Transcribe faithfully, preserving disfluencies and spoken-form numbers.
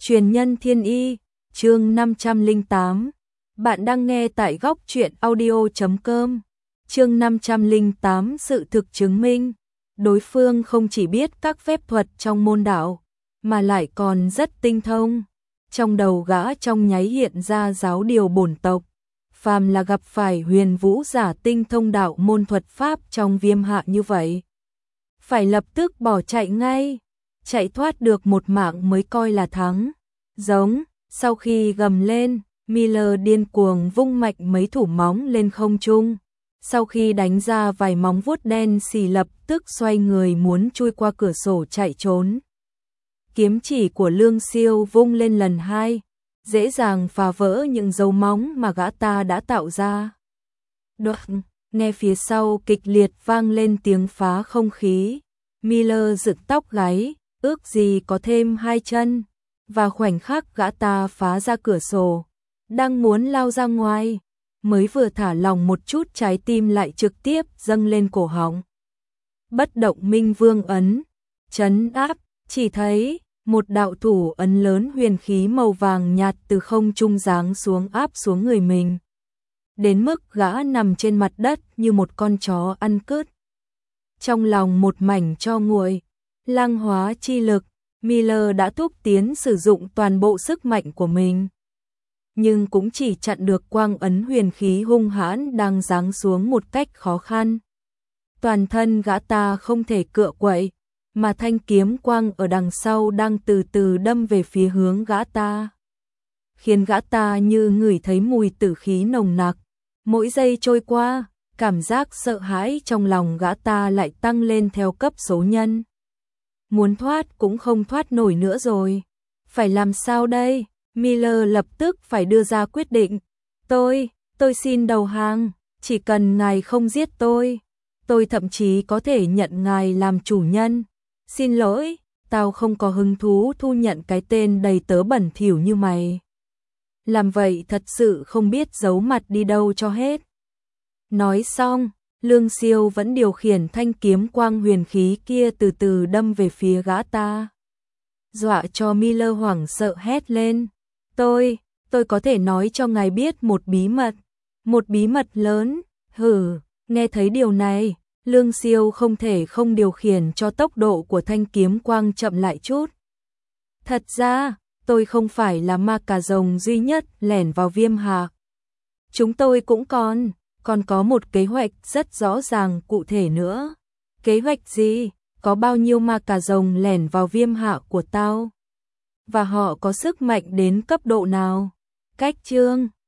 Truyền nhân thiên y, chương năm trăm lẻ tám. Bạn đang nghe tại góc truyện audio chấm com. Chương năm trăm lẻ tám, sự thực chứng minh, đối phương không chỉ biết các phép thuật trong môn đạo, mà lại còn rất tinh thông. Trong đầu gã trong nháy hiện ra giáo điều bổn tộc, phàm là gặp phải huyền vũ giả tinh thông đạo môn thuật pháp trong viêm hạ như vậy, phải lập tức bỏ chạy ngay, chạy thoát được một mạng mới coi là thắng. Giống, sau khi gầm lên, Miller điên cuồng vung mạnh mấy thủ móng lên không trung. Sau khi đánh ra vài móng vuốt đen xì lập tức xoay người muốn chui qua cửa sổ chạy trốn. Kiếm chỉ của Lương Siêu vung lên lần hai, dễ dàng phá vỡ những dấu móng mà gã ta đã tạo ra. Đoạn, nghe phía sau kịch liệt vang lên tiếng phá không khí. Miller dựng tóc gáy, ước gì có thêm hai chân. Và khoảnh khắc gã ta phá ra cửa sổ, đang muốn lao ra ngoài, mới vừa thả lỏng một chút trái tim lại trực tiếp dâng lên cổ họng. Bất động minh vương ấn, trấn áp, chỉ thấy một đạo thủ ấn lớn huyền khí màu vàng nhạt từ không trung giáng xuống áp xuống người mình. Đến mức gã nằm trên mặt đất như một con chó ăn cứt. Trong lòng một mảnh tro nguội, lang hóa chi lực, Miller đã thúc tiến sử dụng toàn bộ sức mạnh của mình. Nhưng cũng chỉ chặn được quang ấn huyền khí hung hãn đang giáng xuống một cách khó khăn. Toàn thân gã ta không thể cựa quậy, mà thanh kiếm quang ở đằng sau đang từ từ đâm về phía hướng gã ta. Khiến gã ta như ngửi thấy mùi tử khí nồng nặc. Mỗi giây trôi qua, cảm giác sợ hãi trong lòng gã ta lại tăng lên theo cấp số nhân. Muốn thoát cũng không thoát nổi nữa rồi. Phải làm sao đây? Miller lập tức phải đưa ra quyết định. Tôi, tôi xin đầu hàng. Chỉ cần ngài không giết tôi, tôi thậm chí có thể nhận ngài làm chủ nhân. Xin lỗi, tao không có hứng thú thu nhận cái tên đầy tớ bẩn thỉu như mày. Làm vậy thật sự không biết giấu mặt đi đâu cho hết. Nói xong, Lương Siêu vẫn điều khiển thanh kiếm quang huyền khí kia từ từ đâm về phía gã ta. Dọa cho Miller hoảng sợ hét lên. Tôi, tôi có thể nói cho ngài biết một bí mật. Một bí mật lớn. Hừ, nghe thấy điều này, Lương Siêu không thể không điều khiển cho tốc độ của thanh kiếm quang chậm lại chút. Thật ra, tôi không phải là ma cà rồng duy nhất lẻn vào viêm hạ. Chúng tôi cũng còn... còn có một kế hoạch rất rõ ràng cụ thể nữa. Kế hoạch gì? Có bao nhiêu ma cà rồng lẻn vào viêm hạ của tao? Và họ có sức mạnh đến cấp độ nào? Cách chương